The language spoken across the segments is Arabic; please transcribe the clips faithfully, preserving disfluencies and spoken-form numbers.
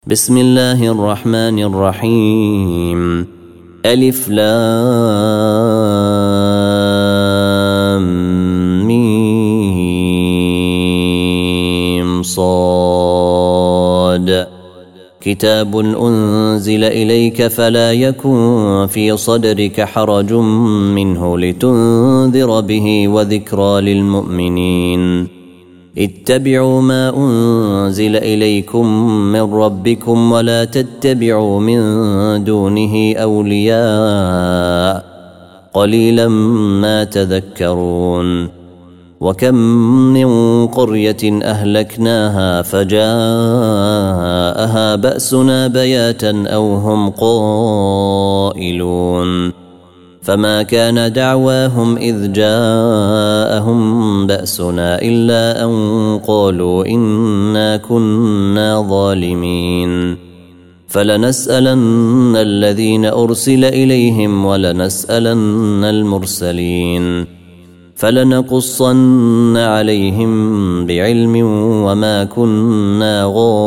بسم الله الرحمن الرحيم. ألف لام ميم صاد. كتاب أنزل إليك فلا يكن في صدرك حرج منه لتنذر به وذكرى للمؤمنين. اتبعوا ما أنزل إليكم من ربكم ولا تتبعوا من دونه أولياء قليلا ما تذكرون. وكم من قرية أهلكناها فجاءها بأسنا بياتا أو هم قائلون فما كان دعواهم إذ جاءهم بأسنا إلا أن قالوا إنا كنا ظالمين. فلنسألن الذين أرسل إليهم ولنسألن المرسلين فلنقصن عليهم بعلم وما كنا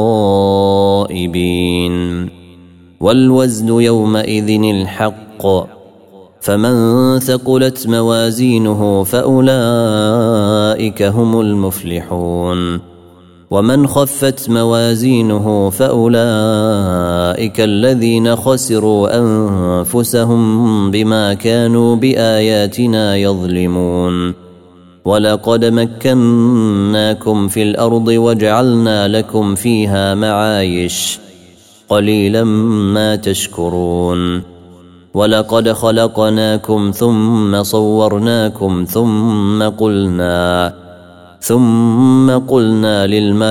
غائبين. والوزن يومئذ الحق فمن ثقلت موازينه فأولئك هم المفلحون ومن خفت موازينه فأولئك الذين خسروا أنفسهم بما كانوا بآياتنا يظلمون. ولقد مكناكم في الأرض وجعلنا لكم فيها معايش قليلا ما تشكرون. ولقد خلقناكم ثم صورناكم ثم قلنا ثم قلنا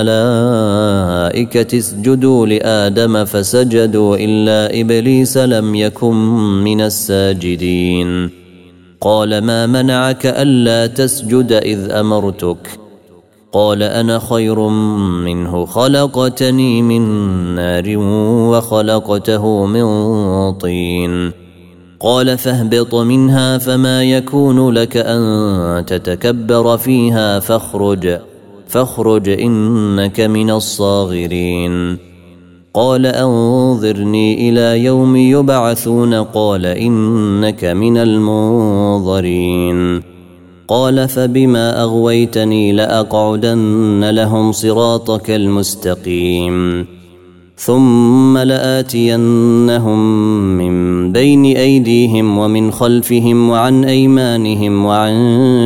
للملائكة اسجدوا لآدم فسجدوا إلا إبليس لم يكن من الساجدين. قال ما منعك ألا تسجد إذ أمرتك؟ قال أنا خير منه خلقتني من نار وخلقته من طين. قال فاهبط منها فما يكون لك أن تتكبر فيها فاخرج فاخرج إنك من الصاغرين. قال أنظرني إلى يوم يبعثون قال إنك من المنظرين. قال فبما أغويتني لأقعدن لهم صراطك المستقيم ثم لآتينهم من بين أيديهم ومن خلفهم وعن أيمانهم وعن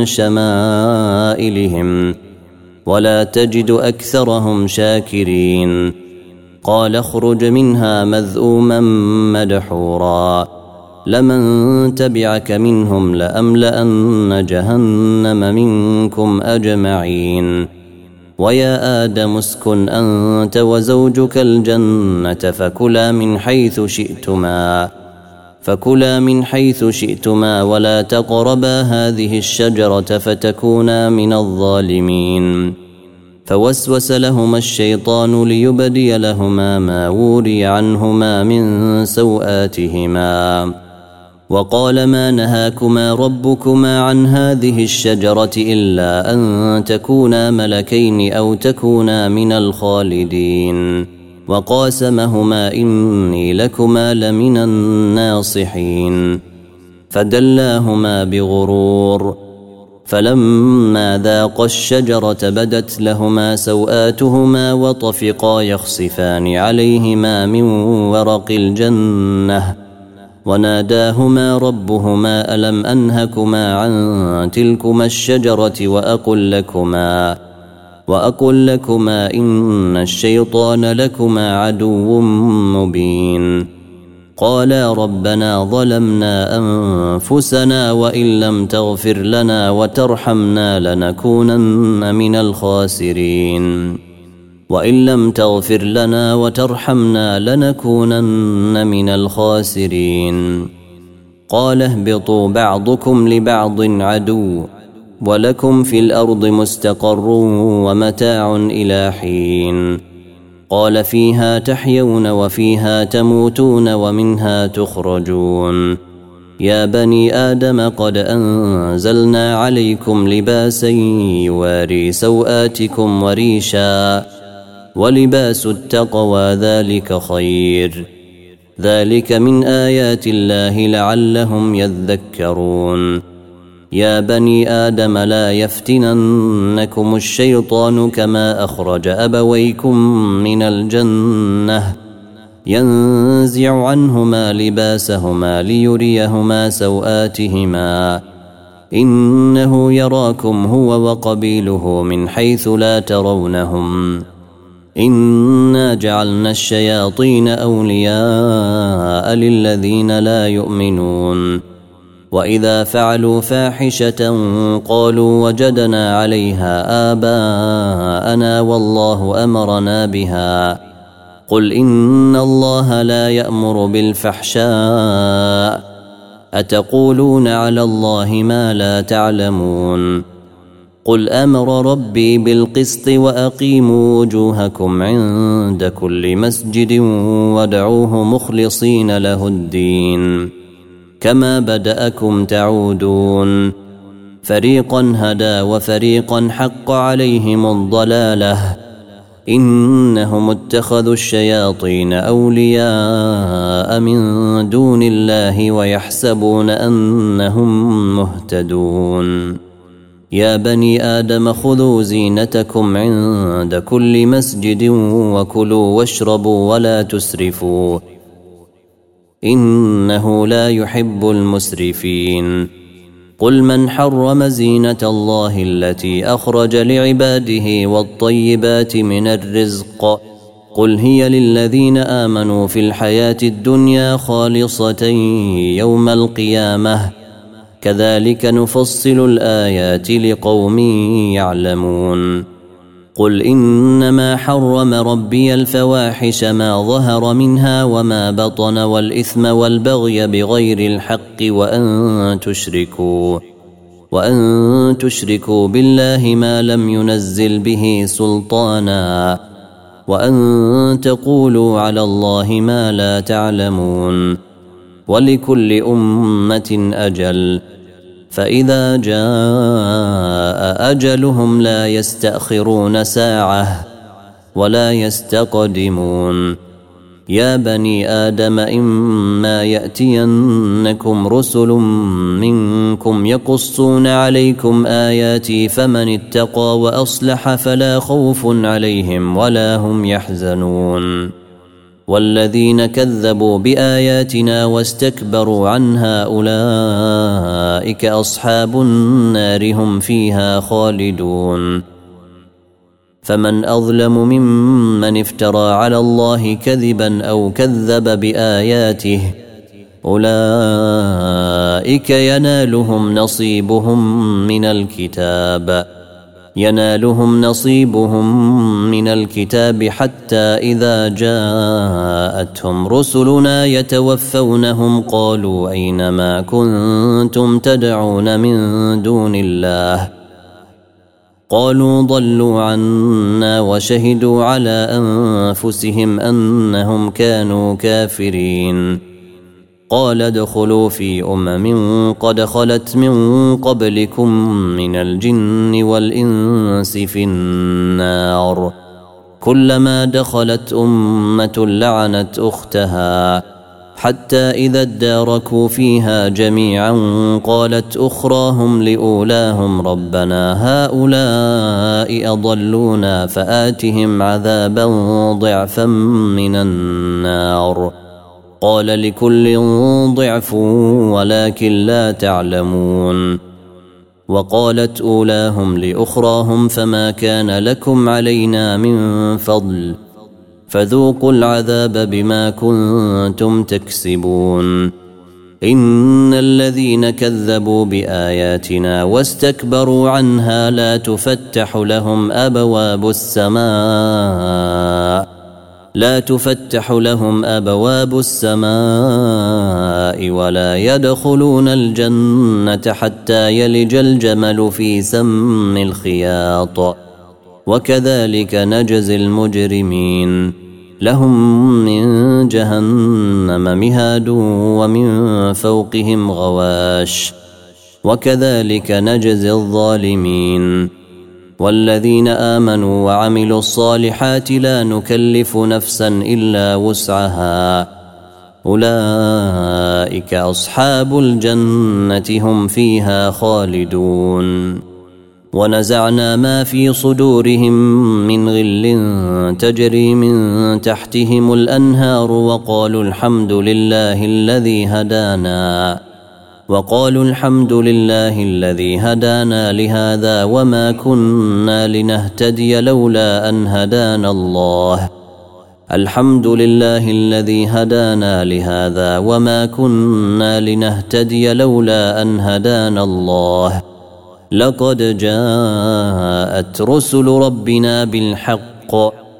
شمائلهم ولا تجد أكثرهم شاكرين. قال اخرج منها مذءوما مدحورا لمن تبعك منهم لأملأن جهنم منكم أجمعين. ويا آدم اسكن أنت وزوجك الجنة فكلا من حيث شئتما فكلا من حيث شئتما ولا تقربا هذه الشجرة فتكونا من الظالمين. فوسوس لهما الشيطان ليبدي لهما ما وري عنهما من سوآتهما وقال ما نهاكما ربكما عن هذه الشجرة إلا أن تكونا ملكين أو تكونا من الخالدين. وقاسمهما إني لكما لمن الناصحين. فدلاهما بغرور فلما ذاقا الشجرة بدت لهما سوآتهما وطفقا يخصفان عليهما من ورق الجنة وناداهما ربهما ألم أنهكما عن تلكما الشجرة وأقل لكما وأقل لكما إن الشيطان لكما عدو مبين. قالا ربنا ظلمنا أنفسنا وإن لم تغفر لنا وترحمنا لنكونن من الخاسرين وإن لم تغفر لنا وترحمنا لنكونن من الخاسرين. قال اهبطوا بعضكم لبعض عدو ولكم في الأرض مستقر ومتاع إلى حين. قال فيها تحيون وفيها تموتون ومنها تخرجون. يا بني آدم قد أنزلنا عليكم لباسا يواري سوآتكم وريشا ولباس التقوى ذلك خير ذلك من آيات الله لعلهم يذكرون يا بني آدم لا يفتننكم الشيطان كما أخرج أبويكم من الجنة ينزع عنهما لباسهما ليريهما سوآتهما إنه يراكم هو وقبيله من حيث لا ترونهم إنا جعلنا الشياطين أولياء للذين لا يؤمنون وإذا فعلوا فاحشة قالوا وجدنا عليها آباءنا والله أمرنا بها قل إن الله لا يأمر بالفحشاء أتقولون على الله ما لا تعلمون قل أمر ربي بالقسط وأقيموا وجوهكم عند كل مسجد وادعوه مخلصين له الدين كما بدأكم تعودون فريقا هدى وفريقا حق عليهم الضلالة إنهم اتخذوا الشياطين أولياء من دون الله ويحسبون أنهم مهتدون يا بني آدم خذوا زينتكم عند كل مسجد وكلوا واشربوا ولا تسرفوا إنه لا يحب المسرفين قل من حرم زينة الله التي أخرج لعباده والطيبات من الرزق قل هي للذين آمنوا في الحياة الدنيا خالصة يوم القيامة كذلك نفصل الآيات لقوم يعلمون قل إنما حرم ربي الفواحش ما ظهر منها وما بطن والإثم والبغي بغير الحق وأن تشركوا وأن تشركوا بالله ما لم ينزل به سلطانا وأن تقولوا على الله ما لا تعلمون ولكل أمة أجل فإذا جاء أجلهم لا يستأخرون ساعة ولا يستقدمون يا بني آدم إما يأتينكم رسل منكم يقصون عليكم آياتي فمن اتقى وأصلح فلا خوف عليهم ولا هم يحزنون والذين كذبوا بآياتنا واستكبروا عنها أولئك أصحاب النار هم فيها خالدون فمن أظلم ممن افترى على الله كذبا أو كذب بآياته أولئك ينالهم نصيبهم من الكتاب ينالهم نصيبهم من الكتاب حتى إذا جاءتهم رسلنا يتوفونهم قالوا أين ما كنتم تدعون من دون الله قالوا ضلوا عنا وشهدوا على أنفسهم أنهم كانوا كافرين قال ادخلوا في أمم قد خلت من قبلكم من الجن والإنس في النار كلما دخلت أمة لعنت أختها حتى إذا اداركوا فيها جميعا قالت أخراهم لأولاهم ربنا هؤلاء أضلونا فآتهم عذابا ضعفا من النار قال لكل ضعف ولكن لا تعلمون وقالت أولاهم لأخراهم فما كان لكم علينا من فضل فذوقوا العذاب بما كنتم تكسبون إن الذين كذبوا بآياتنا واستكبروا عنها لا تفتح لهم أبواب السماء لا تفتح لهم أبواب السماء ولا يدخلون الجنة حتى يلج الجمل في سم الخياط وكذلك نجزي المجرمين لهم من جهنم مهاد ومن فوقهم غواش وكذلك نجزي الظالمين والذين آمنوا وعملوا الصالحات لا نكلف نفسا إلا وسعها أولئك أصحاب الجنة هم فيها خالدون. ونزعنا ما في صدورهم من غل تجري من تحتهم الأنهار وقالوا الحمد لله الذي هدانا وقالوا الحمد لله الذي هدانا لهذا وما كنا لنهتدي لولا أن هدانا الله الحمد لله الذي هدانا لهذا وما كنا لنهتدي لولا أن هدانا الله لقد جاءت رسل ربنا بالحق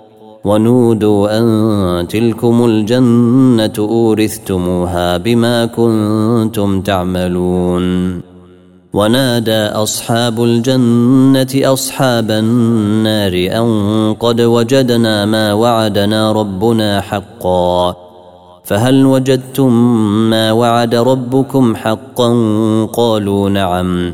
ونودوا أن تلكم الجنة أورثتموها بما كنتم تعملون. ونادى أصحاب الجنة أصحاب النار أن قد وجدنا ما وعدنا ربنا حقا فهل وجدتم ما وعد ربكم حقا قالوا نعم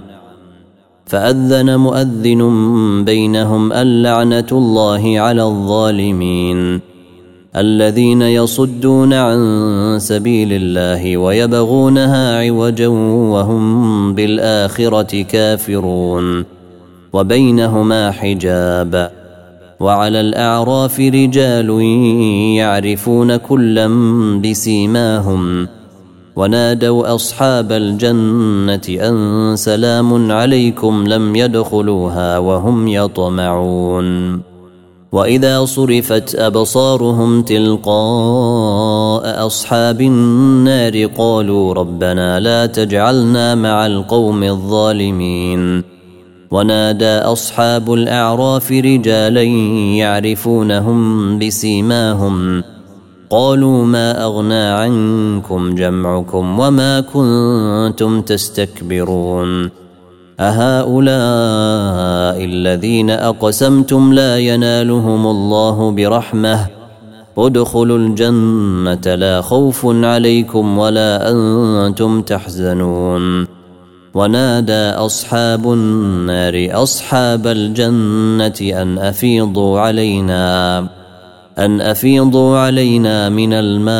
فأذن مؤذن بينهم اللعنة الله على الظالمين الذين يصدون عن سبيل الله ويبغونها عوجا وهم بالآخرة كافرون وبينهما حجاب. وعلى الأعراف رجال يعرفون كلا بسيماهم ونادوا أصحاب الجنة أن سلام عليكم لم يدخلوها وهم يطمعون. وإذا صرفت أبصارهم تلقاء أصحاب النار قالوا ربنا لا تجعلنا مع القوم الظالمين. ونادى أصحاب الأعراف رجالا يعرفونهم بسيماهم قالوا ما أغنى عنكم جمعكم وما كنتم تستكبرون أهؤلاء الذين أقسمتم لا ينالهم الله برحمة ادخلوا الجنة لا خوف عليكم ولا أنتم تحزنون. ونادى أصحاب النار أصحاب الجنة أن أفيضوا علينا أن أفيضوا علينا من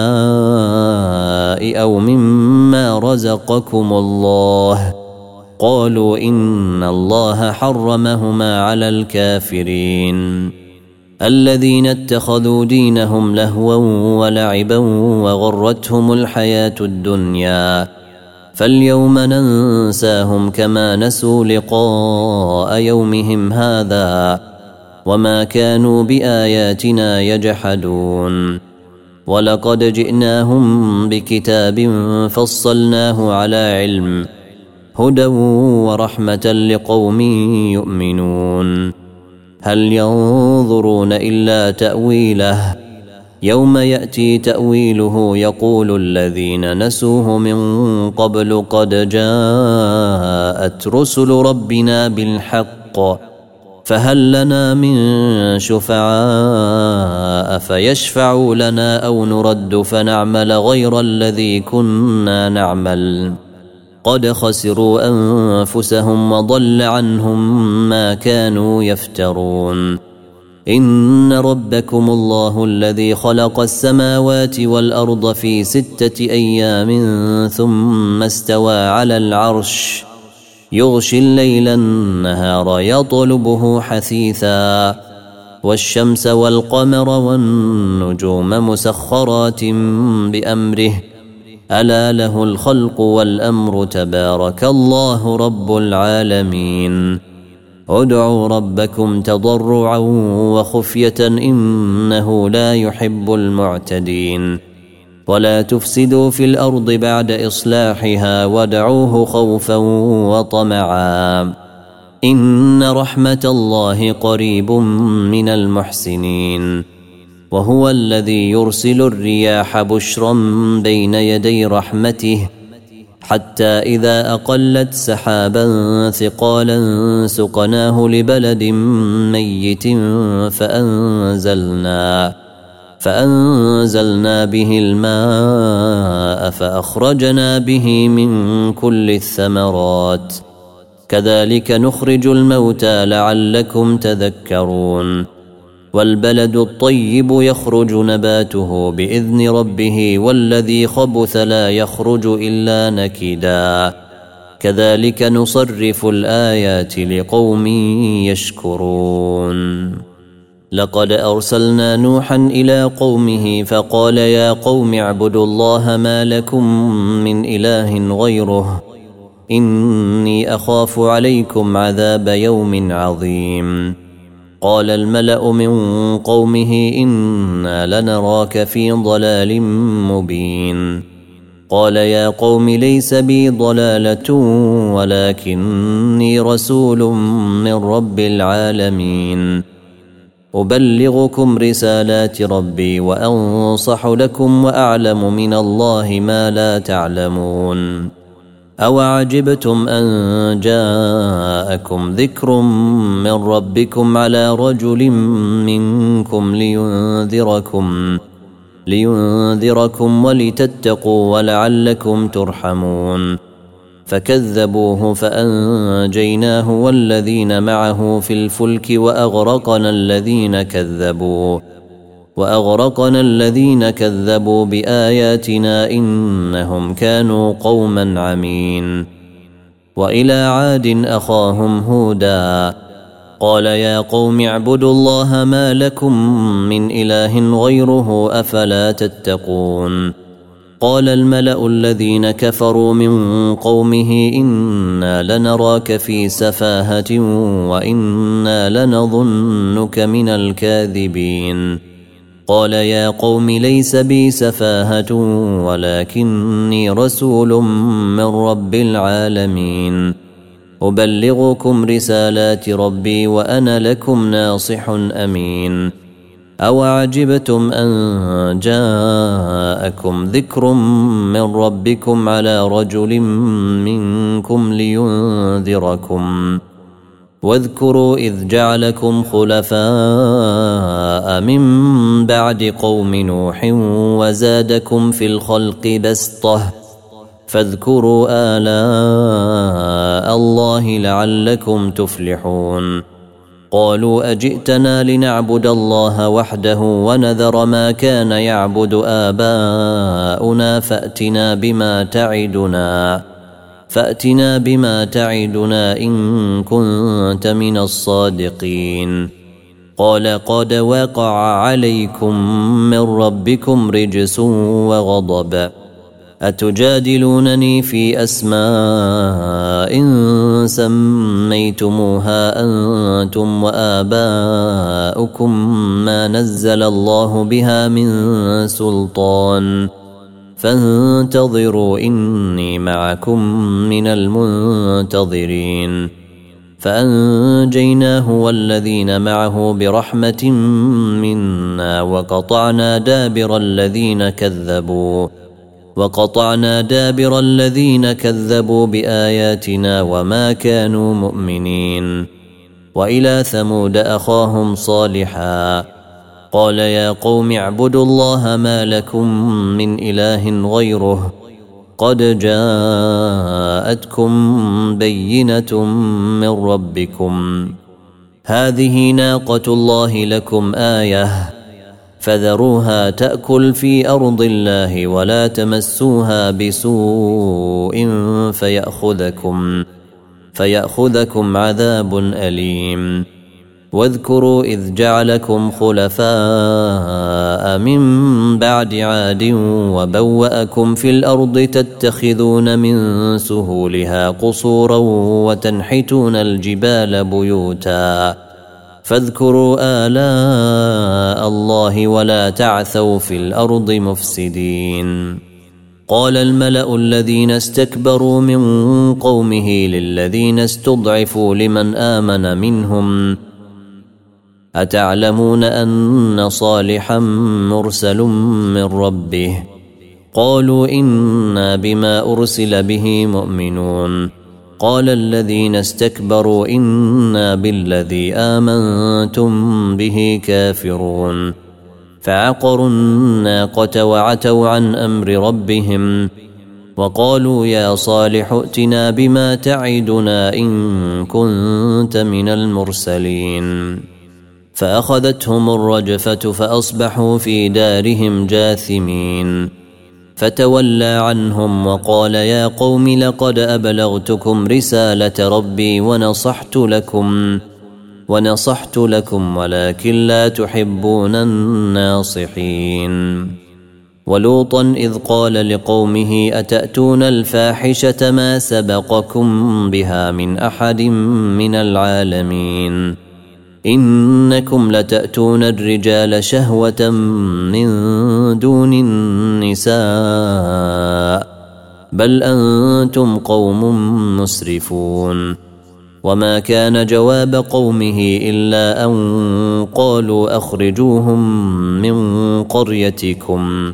الماء أو مما رزقكم الله قالوا إن الله حرمهما على الكافرين الذين اتخذوا دينهم لهوا ولعبا وغرتهم الحياة الدنيا فاليوم ننساهم كما نسوا لقاء يومهم هذا وما كانوا بآياتنا يجحدون. ولقد جئناهم بكتاب فصلناه على علم هدى ورحمة لقوم يؤمنون. هل ينظرون إلا تأويله يوم يأتي تأويله يقول الذين نسوه من قبل قد جاءت رسل ربنا بالحق فهل لنا من شفعاء فيشفعوا لنا أو نرد فنعمل غير الذي كنا نعمل قد خسروا أنفسهم وضل عنهم ما كانوا يفترون. إن ربكم الله الذي خلق السماوات والأرض في ستة أيام ثم استوى على العرش يغشي الليل النهار يطلبه حثيثا والشمس والقمر والنجوم مسخرات بأمره ألا له الخلق والأمر تبارك الله رب العالمين. ادعوا ربكم تضرعا وخفية إنه لا يحب المعتدين. ولا تفسدوا في الأرض بعد إصلاحها وادعوه خوفا وطمعا إن رحمة الله قريب من المحسنين. وهو الذي يرسل الرياح بشرا بين يدي رحمته حتى إذا أقلت سحابا ثقالا سقناه لبلد ميت فأنزلنا فأنزلنا به الماء فأخرجنا به من كل الثمرات كذلك نخرج الموتى لعلكم تذكرون والبلد الطيب يخرج نباته بإذن ربه والذي خبث لا يخرج إلا نكدا كذلك نصرف الآيات لقوم يشكرون لقد أرسلنا نوحا إلى قومه فقال يا قوم اعبدوا الله ما لكم من إله غيره إني أخاف عليكم عذاب يوم عظيم قال الملأ من قومه إنا لنراك في ضلال مبين قال يا قوم ليس بي ضلالة ولكني رسول من رب العالمين أبلغكم رسالات ربي وأنصح لكم وأعلم من الله ما لا تعلمون أوعجبتم أن جاءكم ذكر من ربكم على رجل منكم لينذركم لينذركم ولتتقوا ولعلكم ترحمون فكذبوه فأنجيناه والذين معه في الفلك وأغرقنا الذين كذبوا وأغرقنا الذين كذبوا بآياتنا إنهم كانوا قوما عمين وإلى عاد أخاهم هودا قال يا قوم اعبدوا الله ما لكم من إله غيره أفلا تتقون قال الملأ الذين كفروا من قومه إنا لنراك في سفاهة وإنا لنظنك من الكاذبين قال يا قوم ليس بي سفاهة ولكني رسول من رب العالمين أبلغكم رسالات ربي وأنا لكم ناصح أمين أوعجبتم أن جاءكم ذكر من ربكم على رجل منكم لينذركم واذكروا إذ جعلكم خلفاء من بعد قوم نوح وزادكم في الخلق بسطة فاذكروا آلاء الله لعلكم تفلحون قالوا أجئتنا لنعبد الله وحده ونذر ما كان يعبد آباؤنا فأتنا بما تعدنا فأتنا بما تعدنا إن كنت من الصادقين قال قد وقع عليكم من ربكم رجس وغضب أتجادلونني في أسماء سميتموها أنتم وآباؤكم ما نزل الله بها من سلطان فانتظروا إني معكم من المنتظرين فأنجيناه والذين معه برحمة منا وقطعنا دابر الذين كذبوا وقطعنا دابر الذين كذبوا بآياتنا وما كانوا مؤمنين وإلى ثمود أخاهم صالحا قال يا قوم اعبدوا الله ما لكم من إله غيره قد جاءتكم بينة من ربكم هذه ناقة الله لكم آية فذروها تأكل في أرض الله ولا تمسوها بسوء فيأخذكم فيأخذكم عذاب أليم واذكروا إذ جعلكم خلفاء من بعد عاد وبوأكم في الأرض تتخذون من سهولها قصورا وتنحتون الجبال بيوتا فاذكروا آلاء الله ولا تعثوا في الأرض مفسدين قال الملأ الذين استكبروا من قومه للذين استضعفوا لمن آمن منهم أتعلمون أن صالحا مرسل من ربه قالوا إنا بما أرسل به مؤمنون قال الذين استكبروا إنا بالذي آمنتم به كافرون فعقروا الناقة وعتوا عن أمر ربهم وقالوا يا صالح ائتنا بما تعدنا إن كنت من المرسلين فأخذتهم الرجفة فأصبحوا في دارهم جاثمين فتولى عنهم وقال يا قوم لقد أبلغتكم رسالة ربي ونصحت لكم ونصحت لكم ولكن لا تحبون الناصحين ولوطا إذ قال لقومه أتأتون الفاحشة ما سبقكم بها من أحد من العالمين إنكم لتأتون الرجال شهوة من دون النساء بل أنتم قوم مسرفون وما كان جواب قومه إلا أن قالوا أخرجوهم من قريتكم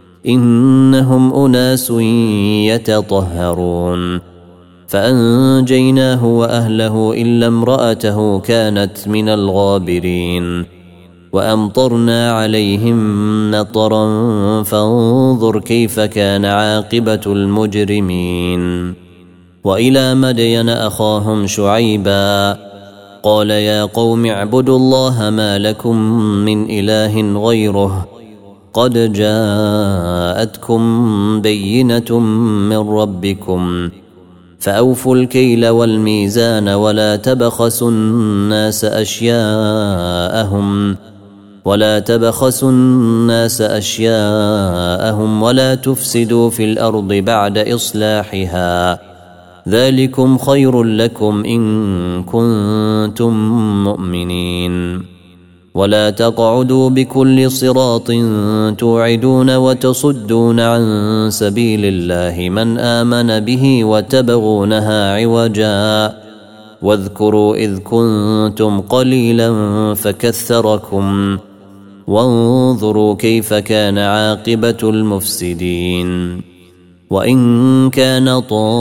إنهم أناس يتطهرون فأنجيناه وأهله إلا امرأته كانت من الغابرين وأمطرنا عليهم مطرا فانظر كيف كان عاقبة المجرمين وإلى مدين أخاهم شعيبا قال يا قوم اعبدوا الله ما لكم من إله غيره قد جاءتكم بينة من ربكم فأوفوا الكيل والميزان ولا تبخسوا الناس أشياءهم ولا تبخسوا الناس أشياءهم ولا تفسدوا في الأرض بعد إصلاحها ذلكم خير لكم إن كنتم مؤمنين ولا تقعدوا بكل صراط توعدون وتصدون عن سبيل الله من آمن به وتبغونها عوجا واذكروا إذ كنتم قليلا فكثركم وانظروا كيف كان عاقبة المفسدين وإن كان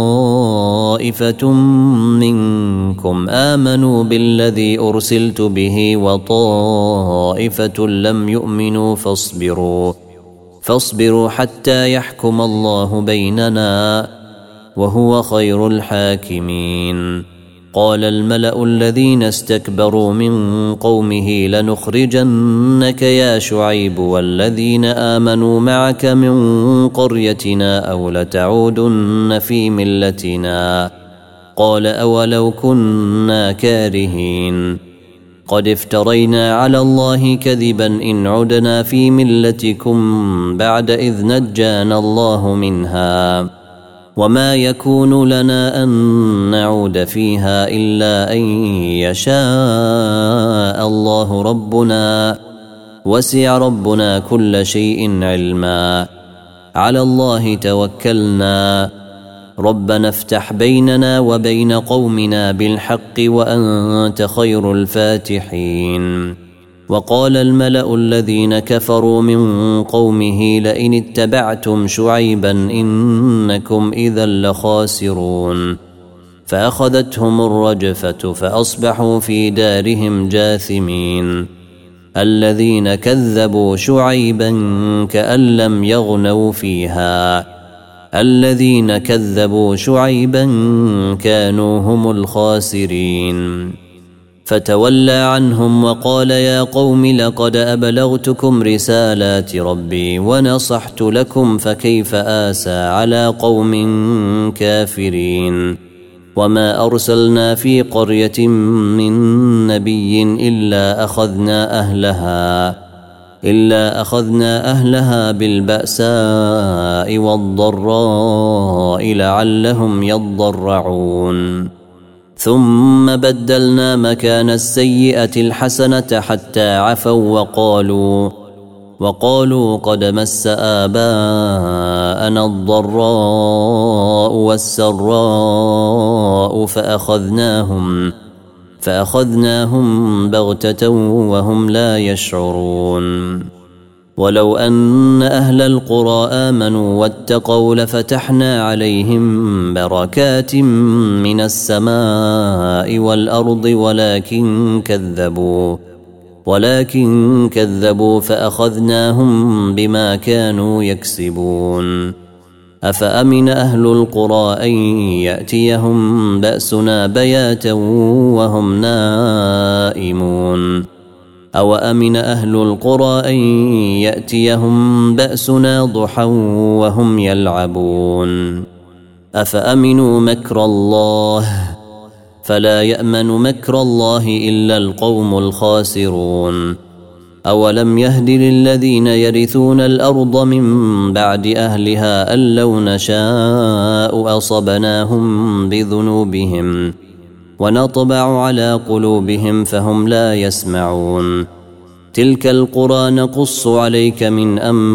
طائفة منكم آمنوا بالذي أرسلت به وطائفة لم يؤمنوا فاصبروا فاصبروا حتى يحكم الله بيننا وهو خير الحاكمين قال الملأ الذين استكبروا من قومه لنخرجنك يا شعيب والذين آمنوا معك من قريتنا أو لتعودن في ملتنا قال أولو كنا كارهين قد افترينا على الله كذبا إن عدنا في ملتكم بعد إذ نجانا الله منها وما يكون لنا أن نعود فيها إلا أن يشاء الله ربنا وسع ربنا كل شيء علما على الله توكلنا ربنا افتح بيننا وبين قومنا بالحق وأنت خير الفاتحين وقال الملأ الذين كفروا من قومه لئن اتبعتم شعيبا إنكم إذا لخاسرون فأخذتهم الرجفة فأصبحوا في دارهم جاثمين الذين كذبوا شعيبا كأن لم يغنوا فيها الذين كذبوا شعيبا كانوا هم الخاسرين فتولى عنهم وقال يا قوم لقد أبلغتكم رسالات ربي ونصحت لكم فكيف آسى على قوم كافرين وما أرسلنا في قرية من نبي إلا أخذنا أهلها إلا أخذنا أهلها بالبأساء والضراء لعلهم يضرعون ثم بدلنا مكان السيئة الحسنة حتى عفوا وقالوا وقالوا قد مس آباءنا الضراء والسراء فأخذناهم فأخذناهم بغتة وهم لا يشعرون ولو أن أهل القرى آمنوا واتقوا لفتحنا عليهم بركات من السماء والأرض ولكن كذبوا ولكن كذبوا فأخذناهم بما كانوا يكسبون أفأمن أهل القرى أن يأتيهم بأسنا بياتا وهم نائمون أو أمن أهل القرى أن يأتيهم بأسنا ضحى وهم يلعبون أفأمنوا مكر الله فلا يأمن مكر الله إلا القوم الخاسرون أولم يهد للذين يرثون الأرض من بعد أهلها أن لو نشاء أصبناهم بذنوبهم ونطبع على قلوبهم فهم لا يسمعون تلك القرى نقص عليك من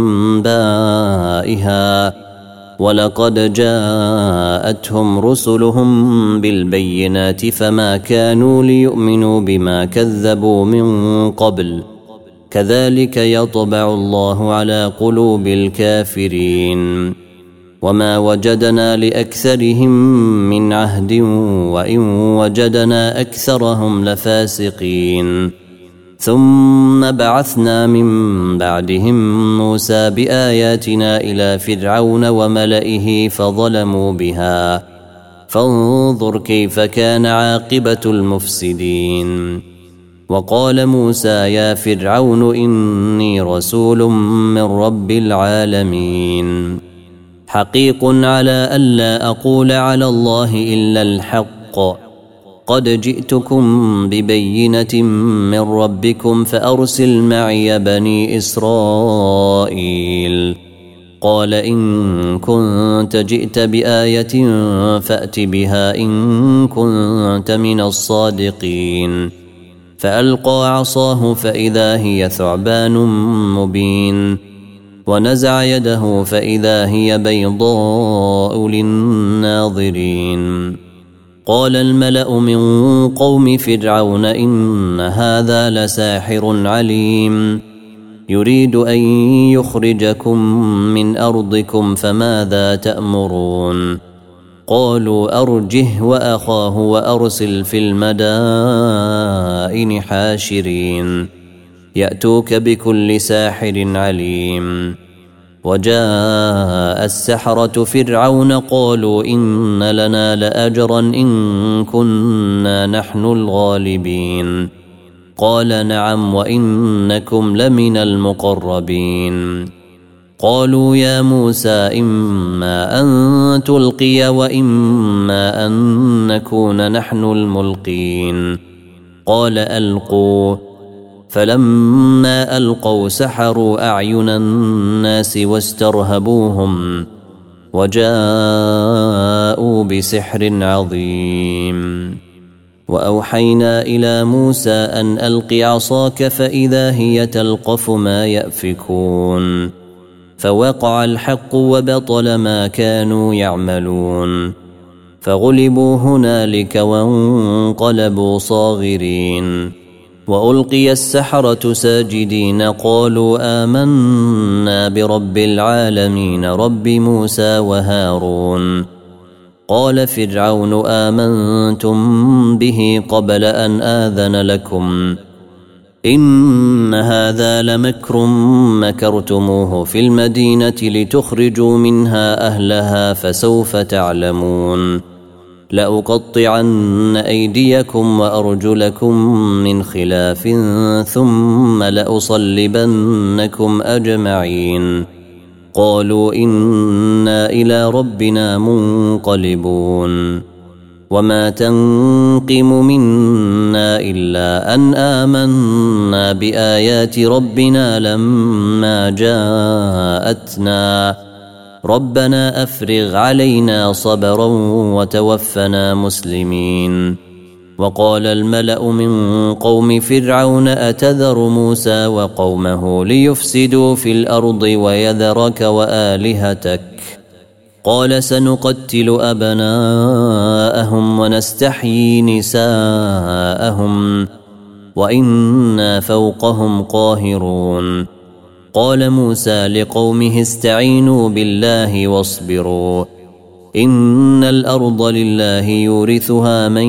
أنبائها ولقد جاءتهم رسلهم بالبينات فما كانوا ليؤمنوا بما كذبوا من قبل كذلك يطبع الله على قلوب الكافرين وما وجدنا لأكثرهم من عهد وإن وجدنا أكثرهم لفاسقين ثم بعثنا من بعدهم موسى بآياتنا إلى فرعون وملئه فظلموا بها فانظر كيف كان عاقبة المفسدين وقال موسى يا فرعون إني رسول من رب العالمين حقيق على ألا أقول على الله إلا الحق قد جئتكم ببينة من ربكم فأرسل معي بني إسرائيل قال إن كنت جئت بآية فأت بها إن كنت من الصادقين فألقى عصاه فإذا هي ثعبان مبين ونزع يده فإذا هي بيضاء للناظرين قال الملأ من قوم فرعون إن هذا لساحر عليم يريد أن يخرجكم من أرضكم فماذا تأمرون قالوا أرجه وأخاه وأرسل في المدائن حاشرين يأتوك بكل ساحر عليم وجاء السحرة فرعون قالوا إن لنا لأجرا إن كنا نحن الغالبين قال نعم وإنكم لمن المقربين قالوا يا موسى إما أن تلقي وإما أن نكون نحن الملقين قال ألقوا فلما ألقوا سحروا أعين الناس واسترهبوهم وجاءوا بسحر عظيم وأوحينا إلى موسى أن ألق عصاك فإذا هي تلقف ما يأفكون فوقع الحق وبطل ما كانوا يعملون فغلبوا هنالك وانقلبوا صاغرين وألقي السحرة ساجدين قالوا آمنا برب العالمين رب موسى وهارون قال فرعون آمنتم به قبل أن آذن لكم إن هذا لمكر مكرتموه في المدينة لتخرجوا منها أهلها فسوف تعلمون لأقطعن أيديكم وأرجلكم من خلاف ثم لأصلبنكم أجمعين قالوا إنا إلى ربنا منقلبون وما تنقم منا إلا أن آمنا بآيات ربنا لما جاءتنا ربنا أفرغ علينا صبرا وتوفنا مسلمين وقال الملأ من قوم فرعون أتذر موسى وقومه ليفسدوا في الأرض ويذرك وآلهتك قال سنقتل أبناءهم ونستحيي نساءهم وإنا فوقهم قاهرون قال موسى لقومه استعينوا بالله واصبروا إن الأرض لله يورثها من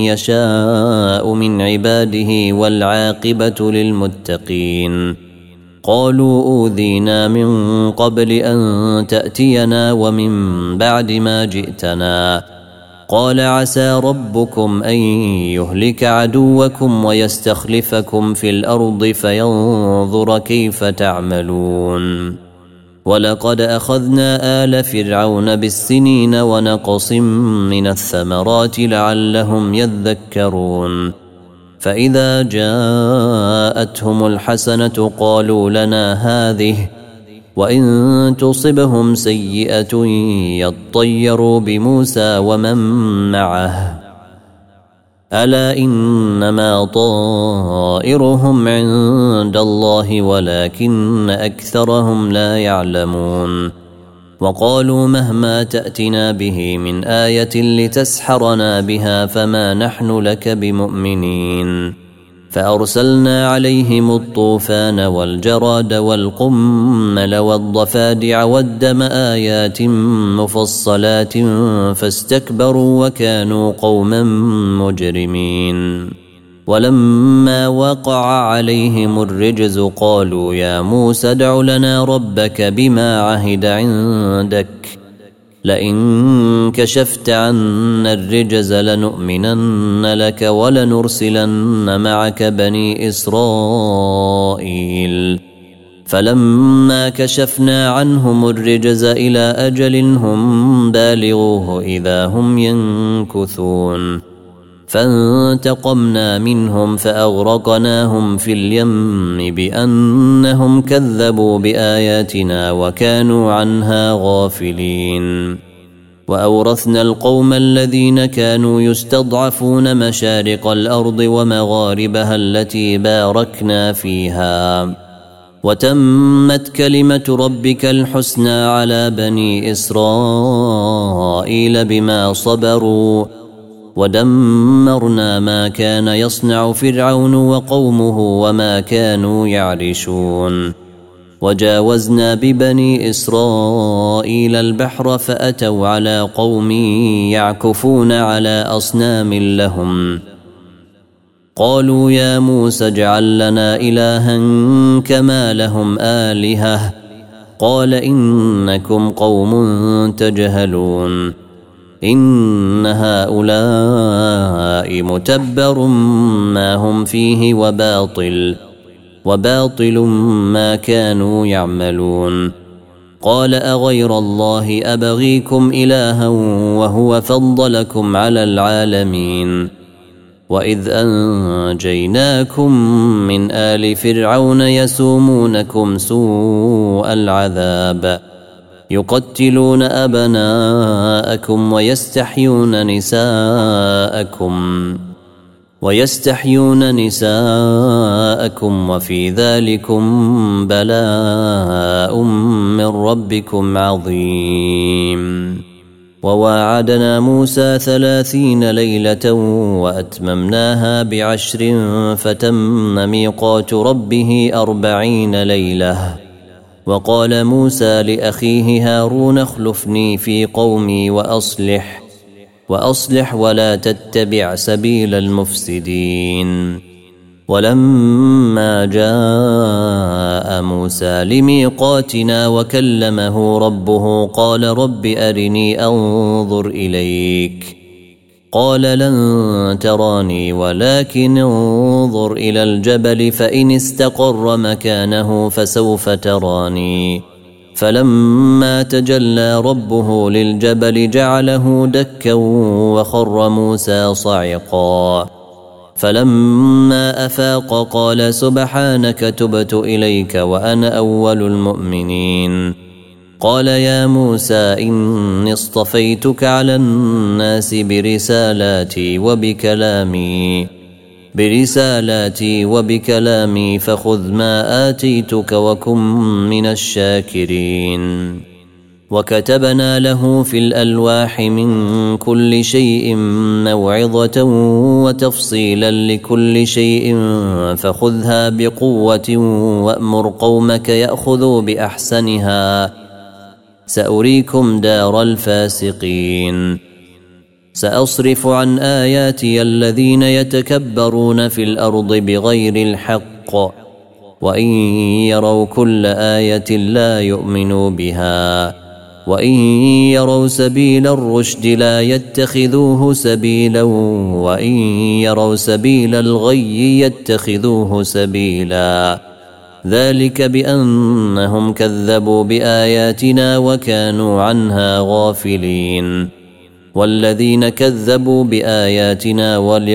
يشاء من عباده والعاقبة للمتقين قالوا أوذينا من قبل أن تأتينا ومن بعد ما جئتنا. قال عسى ربكم أن يهلك عدوكم ويستخلفكم في الأرض فينظر كيف تعملون. ولقد أخذنا آل فرعون بالسنين ونقص من الثمرات لعلهم يذكرون. فإذا جاءتهم الحسنة قالوا لنا هذه، وإن تصبهم سيئة يطيروا بموسى ومن معه، ألا إنما طائرهم عند الله ولكن أكثرهم لا يعلمون. وقالوا مهما تأتنا به من آية لتسحرنا بها فما نحن لك بمؤمنين. فأرسلنا عليهم الطوفان والجراد والقمل والضفادع والدم آيات مفصلات فاستكبروا وكانوا قوما مجرمين. ولما وقع عليهم الرجز قالوا يا موسى ادع لنا ربك بما عهد عندك لئن كشفت عنا الرجز لنؤمنن لك ولنرسلن معك بني إسرائيل. فلما كشفنا عنهم الرجز إلى أجل هم بالغوه إذا هم ينكثون. فانتقمنا منهم فأغرقناهم في اليم بأنهم كذبوا بآياتنا وكانوا عنها غافلين. وأورثنا القوم الذين كانوا يستضعفون مشارق الأرض ومغاربها التي باركنا فيها، وتمت كلمة ربك الحسنى على بني إسرائيل بما صبروا، ودمرنا ما كان يصنع فرعون وقومه وما كانوا يعرشون. وجاوزنا ببني إسرائيل البحر فأتوا على قوم يعكفون على أصنام لهم. قالوا يا موسى اجعل لنا إلها كما لهم آلهة. قال إنكم قوم تجهلون. إن هؤلاء متبر ما هم فيه وباطل وباطل ما كانوا يعملون. قال أغير الله أبغيكم إلها وهو فضلكم على العالمين. وإذ أنجيناكم من آل فرعون يسومونكم سوء العذاب يقتلون أبناءكم ويستحيون نساءكم ويستحيون نساءكم وفي ذلكم بلاء من ربكم عظيم. وواعدنا موسى ثلاثين ليلة وأتممناها بعشر فتم ميقات ربه أربعين ليلة. وقال موسى لأخيه هارون اخلفني في قومي وأصلح وأصلح ولا تتبع سبيل المفسدين. ولما جاء موسى لميقاتنا وكلمه ربه قال رب أرني أنظر إليك. قال لن تراني ولكن انظر إلى الجبل فإن استقر مكانه فسوف تراني. فلما تجلى ربه للجبل جعله دكا وخر موسى صعقا. فلما أفاق قال سبحانك تبت إليك وأنا أول المؤمنين. قال يا موسى إني اصطفيتك على الناس برسالاتي وبكلامي برسالاتي وبكلامي فخذ ما آتيتك وكن من الشاكرين. وكتبنا له في الألواح من كل شيء موعظة وتفصيلا لكل شيء فخذها بقوة وأمر قومك يأخذوا بأحسنها سأريكم دار الفاسقين. سأصرف عن آياتي الذين يتكبرون في الأرض بغير الحق وإن يروا كل آية لا يؤمنوا بها وإن يروا سبيل الرشد لا يتخذوه سبيلا وإن يروا سبيل الغي يتخذوه سبيلا ذلك بأنهم كذبوا بآياتنا وكانوا عنها غافلين والذين كذبوا بآياتنا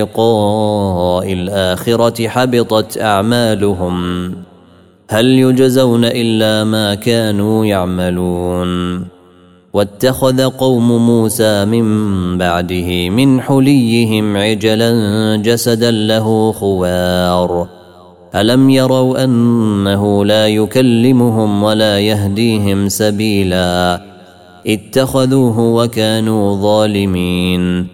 ولقاء الآخرة حبطت أعمالهم هل يجزون إلا ما كانوا يعملون واتخذ قوم موسى من بعده من حليهم عجلا جسدا له خوار ألم يروا أنه لا يكلمهم ولا يهديهم سبيلا اتخذوه وكانوا ظالمين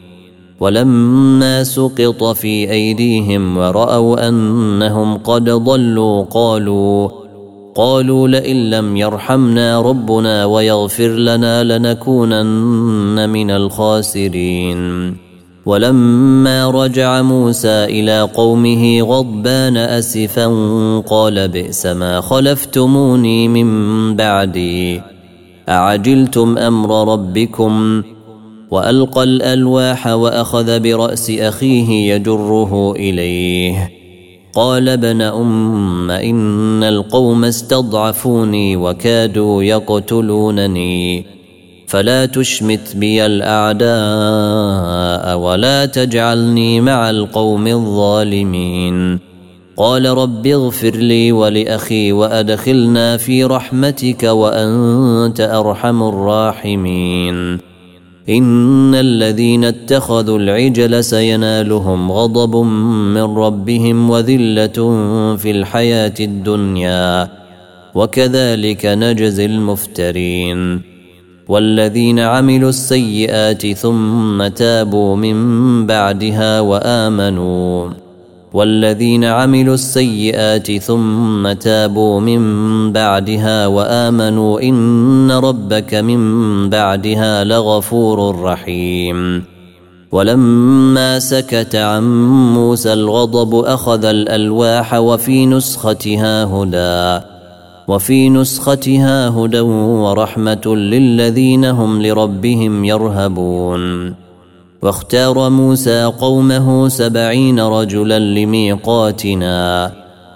ولما سقط في أيديهم ورأوا أنهم قد ضلوا قالوا قالوا لئن لم يرحمنا ربنا ويغفر لنا لنكونن من الخاسرين ولما رجع موسى إلى قومه غضبان أسفا قال بئس ما خلفتموني من بعدي أعجلتم أمر ربكم وألقى الألواح وأخذ برأس أخيه يجره إليه قال ابن أم إن القوم استضعفوني وكادوا يقتلونني فلا تشمت بي الأعداء ولا تجعلني مع القوم الظالمين قال رب اغفر لي ولأخي وأدخلنا في رحمتك وأنت أرحم الراحمين إن الذين اتخذوا العجل سينالهم غضب من ربهم وذلة في الحياة الدنيا وكذلك نجزي المفترين والذين عملوا السيئات ثم تابوا من بعدها وآمنوا والذين عملوا السيئات ثم تابوا من بعدها وآمنوا إن ربك من بعدها لغفور رحيم ولما سكت عن موسى الغضب أخذ الألواح وفي نسختها هدى وفي نسختها هدى ورحمة للذين هم لربهم يرهبون واختار موسى قومه سبعين رجلا لميقاتنا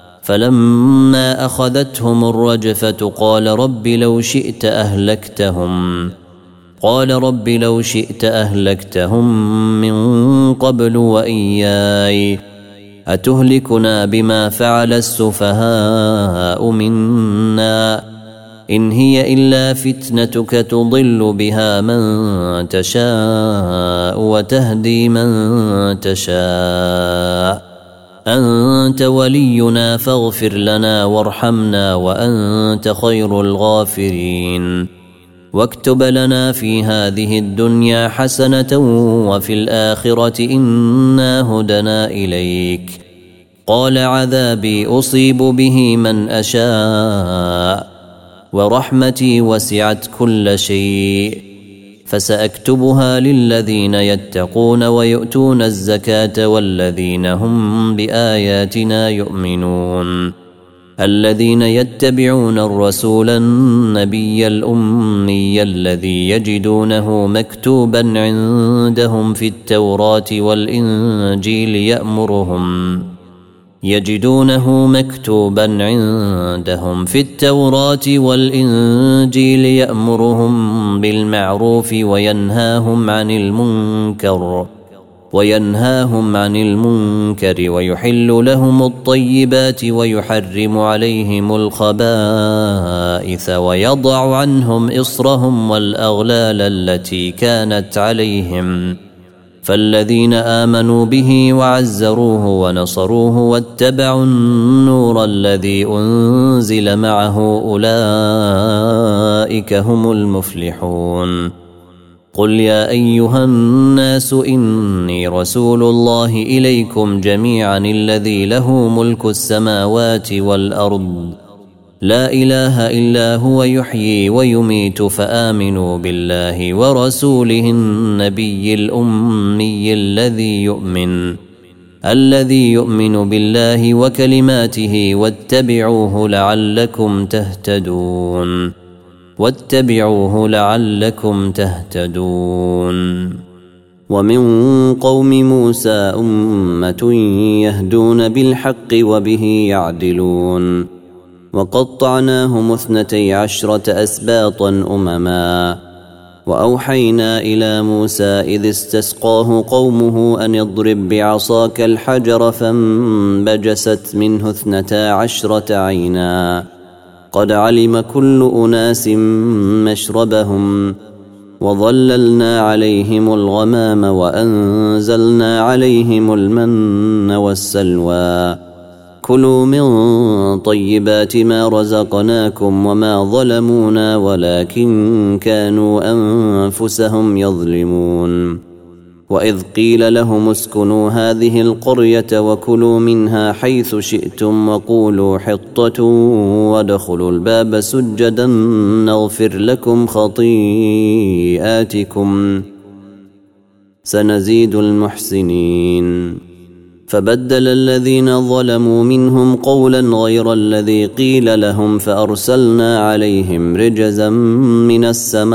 فلما أخذتهم الرجفة قال رب لو شئت أهلكتهم قال رب لو شئت أهلكتهم من قبل وإياي أتهلكنا بما فعل السفهاء منا إن هي إلا فتنتك تضل بها من تشاء وتهدي من تشاء أنت ولينا فاغفر لنا وارحمنا وأنت خير الغافرين واكتب لنا في هذه الدنيا حسنة وفي الآخرة إنا هدنا إليك قال عذابي أصيب به من أشاء ورحمتي وسعت كل شيء فسأكتبها للذين يتقون ويؤتون الزكاة والذين هم بآياتنا يؤمنون الذين يتبعون الرسول النبي الأمي الذي يجدونه مكتوبا عندهم في التوراة والإنجيل يأمرهم يجدونه مكتوبا عندهم في التوراة والإنجيل يأمرهم بالمعروف وينهاهم عن المنكر وينهاهم عن المنكر ويحل لهم الطيبات ويحرم عليهم الخبائث ويضع عنهم إصرهم والأغلال التي كانت عليهم فالذين آمنوا به وعزروه ونصروه واتبعوا النور الذي أنزل معه أولئك هم المفلحون قل يا أيها الناس إني رسول الله إليكم جميعا الذي له ملك السماوات والأرض لا إله إلا هو يحيي ويميت فآمنوا بالله ورسوله النبي الأمي الذي يؤمن الذي يؤمن بالله وكلماته واتبعوه لعلكم تهتدون واتبعوه لعلكم تهتدون ومن قوم موسى أمة يهدون بالحق وبه يعدلون وقطعناهم اثنتي عشرة أسباطا أمما وأوحينا إلى موسى إذ استسقاه قومه أن يضرب بعصاك الحجر فانبجست منه اثنتا عشرة عينا قد علم كل أناس مشربهم وظللنا عليهم الغمام وأنزلنا عليهم المن والسلوى كلوا من طيبات ما رزقناكم وما ظلمونا ولكن كانوا أنفسهم يظلمون وإذ قيل لهم اسكنوا هذه القرية وكلوا منها حيث شئتم وقولوا حطة وادخلوا الباب سجدا نغفر لكم خطيئاتكم سنزيد المحسنين فبدل الذين ظلموا منهم قولا غير الذي قيل لهم فأرسلنا عليهم رجزا من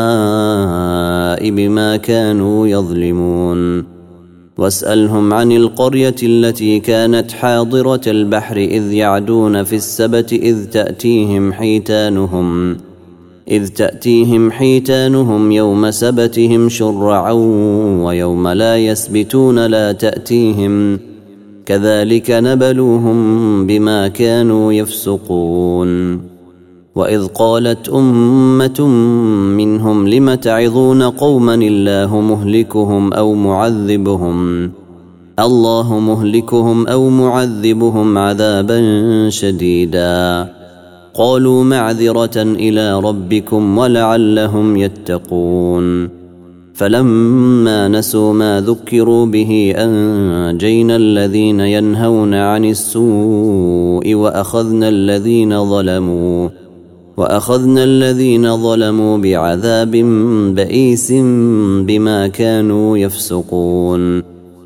السماء بما كانوا يظلمون واسألهم عن القرية التي كانت حاضرة البحر إذ يعدون في السبت إذ تأتيهم حيتانهم إذ تأتيهم حيتانهم يوم سبتهم شرعا ويوم لا يسبتون لا تأتيهم كذلك نبلوهم بما كانوا يفسقون وإذ قالت أمة منهم لم تعظون قوما الله مهلكهم أو معذبهم الله مهلكهم أو معذبهم عذابا شديدا قالوا معذرة إلى ربكم ولعلهم يتقون فلما نسوا ما ذكروا به أنجينا الذين ينهون عن السوء وأخذنا الذين ظلموا وأخذنا الذين ظلموا بعذاب بئيس بما كانوا يفسقون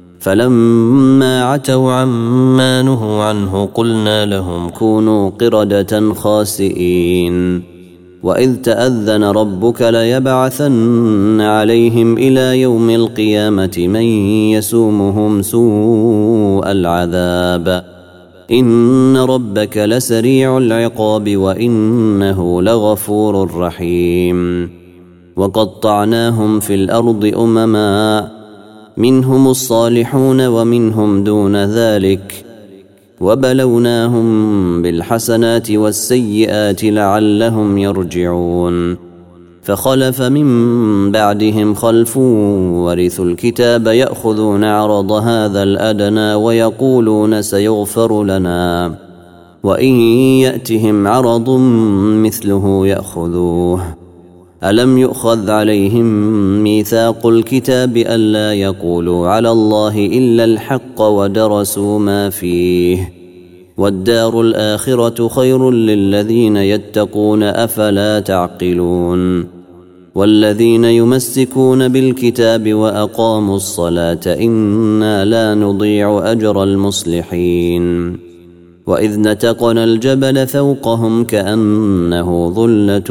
فلما عتوا عما نهوا عنه قلنا لهم كونوا قردة خاسئين وإذ تأذن ربك ليبعثن عليهم إلى يوم القيامة من يسومهم سوء العذاب إن ربك لسريع العقاب وإنه لغفور رحيم وقطعناهم في الأرض أمما منهم الصالحون ومنهم دون ذلك وبلوناهم بالحسنات والسيئات لعلهم يرجعون فخلف من بعدهم خلف ورثوا الكتاب يأخذون عرض هذا الأدنى ويقولون سيغفر لنا وإن يأتهم عرض مثله يأخذوه ألم يؤخذ عليهم ميثاق الكتاب ألا يقولوا على الله إلا الحق ودرسوا ما فيه والدار الآخرة خير للذين يتقون أفلا تعقلون والذين يمسكون بالكتاب وأقاموا الصلاة إنا لا نضيع أجر المصلحين وإذ نتقنا الجبل فوقهم كأنه ظلة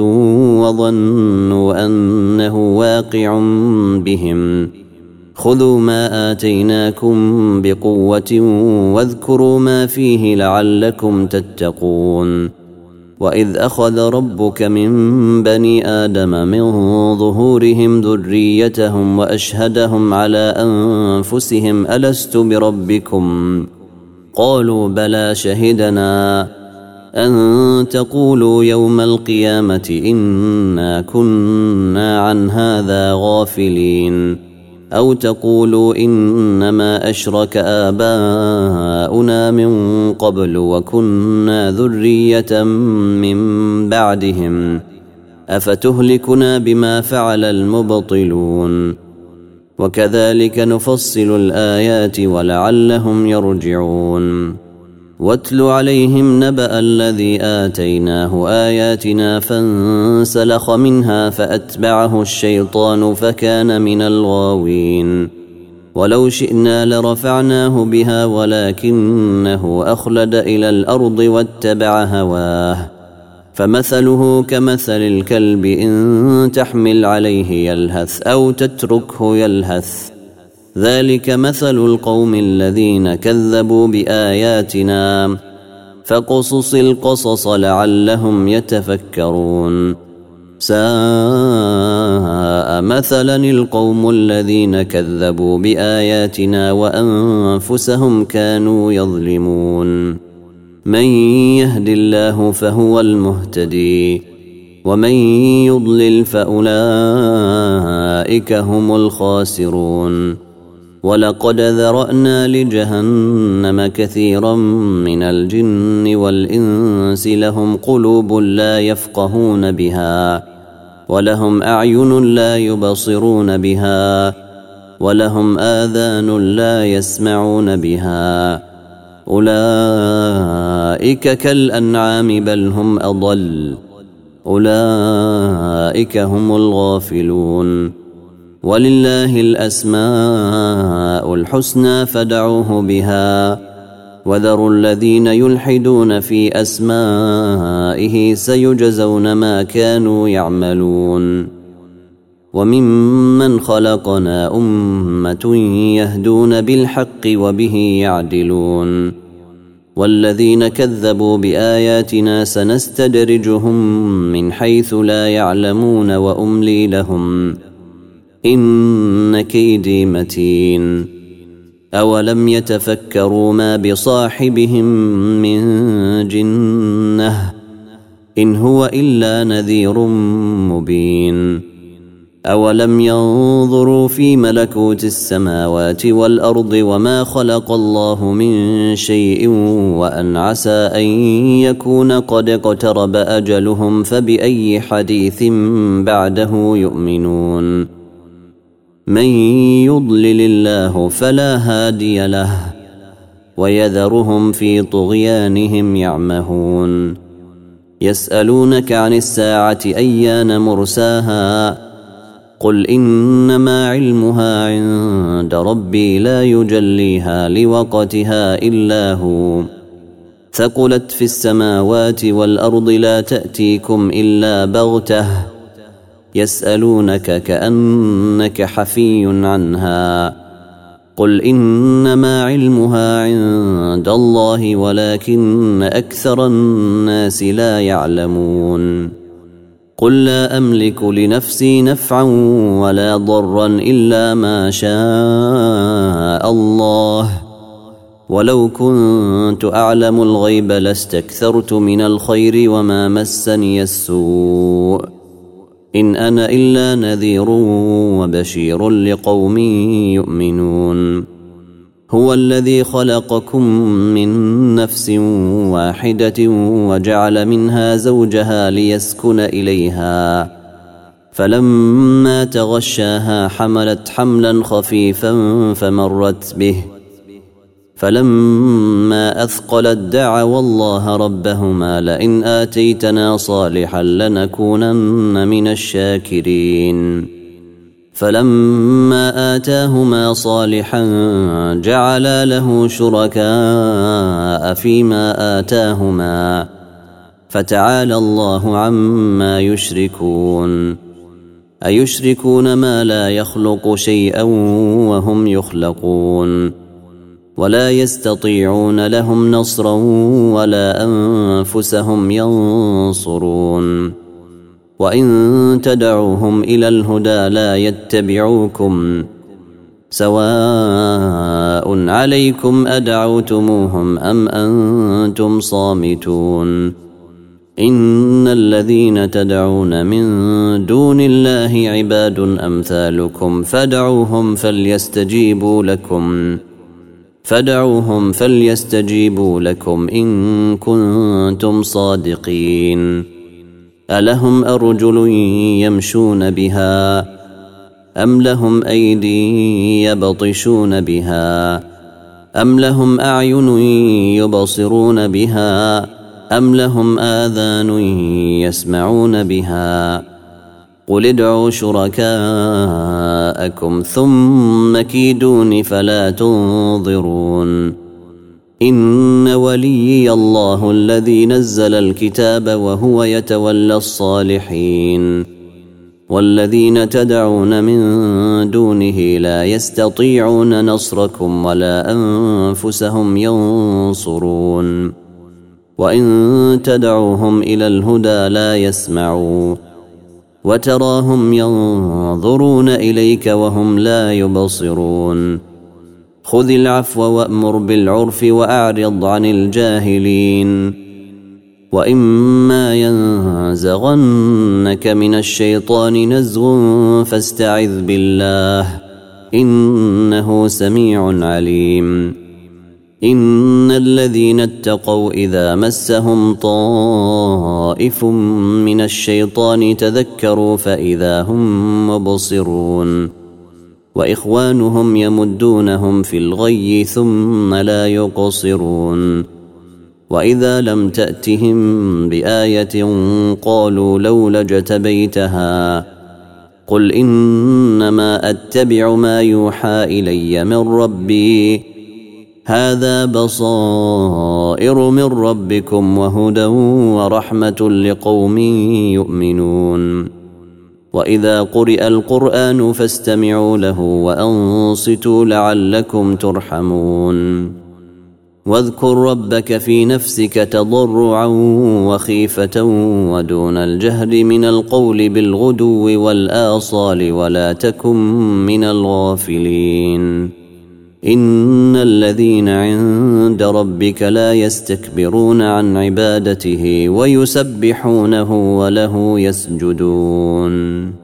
وظنوا أنه واقع بهم خذوا ما آتيناكم بقوة واذكروا ما فيه لعلكم تتقون وإذ أخذ ربك من بني آدم من ظهورهم ذريتهم وأشهدهم على أنفسهم ألست بربكم قالوا بلى شهدنا أن تقولوا يوم القيامة إنا كنا عن هذا غافلين أو تقولوا إنما أشرك آباؤنا من قبل وكنا ذرية من بعدهم أفتهلكنا بما فعل المبطلون وكذلك نفصل الآيات ولعلهم يرجعون واتل عليهم نبأ الذي آتيناه آياتنا فانسلخ منها فأتبعه الشيطان فكان من الغاوين ولو شئنا لرفعناه بها ولكنه أخلد إلى الأرض واتبع هواه فمثله كمثل الكلب إن تحمل عليه يلهث أو تتركه يلهث ذلك مثل القوم الذين كذبوا بآياتنا فقصص القصص لعلهم يتفكرون ساء مثلا القوم الذين كذبوا بآياتنا وأنفسهم كانوا يظلمون من يهد الله فهو المهتدي ومن يضلل فأولئك هم الخاسرون ولقد ذرأنا لجهنم كثيرا من الجن والإنس لهم قلوب لا يفقهون بها ولهم أعين لا يبصرون بها ولهم آذان لا يسمعون بها أولئك كالأنعام بل هم أضل أولئك هم الغافلون ولله الأسماء الحسنى فادعوه بها وذروا الذين يلحدون في أسمائه سيجزون ما كانوا يعملون وممن خلقنا أمة يهدون بالحق وبه يعدلون والذين كذبوا بآياتنا سنستدرجهم من حيث لا يعلمون وأملي لهم إن كيدي متين أولم يتفكروا ما بصاحبهم من جنة إن هو إلا نذير مبين أولم ينظروا في ملكوت السماوات والأرض وما خلق الله من شيء وأن عسى أن يكون قد اقترب أجلهم فبأي حديث بعده يؤمنون من يضلل الله فلا هادي له ويذرهم في طغيانهم يعمهون يسألونك عن الساعة أيان مرساها قل إنما علمها عند ربي لا يجليها لوقتها إلا هو ثقلت في السماوات والأرض لا تأتيكم إلا بغتة يسألونك كأنك حفي عنها قل إنما علمها عند الله ولكن أكثر الناس لا يعلمون قل لا أملك لنفسي نفعا ولا ضرا إلا ما شاء الله ولو كنت أعلم الغيب لاستكثرت من الخير وما مسني السوء إن أنا إلا نذير وبشير لقوم يؤمنون هو الذي خلقكم من نفس واحدة وجعل منها زوجها ليسكن إليها فلما تغشاها حملت حملا خفيفا فمرت به فلما أثقلت دعوا الله ربهما لئن آتيتنا صالحا لنكونن من الشاكرين فلما آتاهما صالحا جعلا له شركاء فيما آتاهما فتعالى الله عما يشركون أيشركون ما لا يخلق شيئا وهم يخلقون ولا يستطيعون لهم نصرا ولا أنفسهم ينصرون وإن تدعوهم إلى الهدى لا يتبعوكم سواء عليكم أدعوتموهم أم أنتم صامتون إن الذين تدعون من دون الله عباد أمثالكم فدعوهم فليستجيبوا لكم فدعوهم فليستجيبوا لكم إن كنتم صادقين ألهم أرجل يمشون بها أم لهم أيدي يبطشون بها أم لهم أعين يبصرون بها أم لهم آذان يسمعون بها قل ادعوا شركاءكم ثم كيدون فلا تنظرون إن وليي الله الذي نزل الكتاب وهو يتولى الصالحين والذين تدعون من دونه لا يستطيعون نصركم ولا أنفسهم ينصرون وإن تدعوهم إلى الهدى لا يسمعوا وتراهم ينظرون إليك وهم لا يبصرون خذ العفو وأمر بالعرف وأعرض عن الجاهلين وإما ينزغنك من الشيطان نزغ فاستعذ بالله إنه سميع عليم إن الذين اتقوا إذا مسهم طائف من الشيطان تذكروا فإذا هم مبصرون وإخوانهم يمدونهم في الغي ثم لا يقصرون وإذا لم تأتهم بآية قالوا لولا اجتبيتها قل إنما أتبع ما يوحى إلي من ربي هذا بصائر من ربكم وهدى ورحمة لقوم يؤمنون وإذا قرئ القرآن فاستمعوا له وأنصتوا لعلكم ترحمون واذكر ربك في نفسك تضرعا وخيفة ودون الجهر من القول بالغدو والآصال ولا تكن من الغافلين إن الذين عند ربك لا يستكبرون عن عبادته ويسبحونه وله يسجدون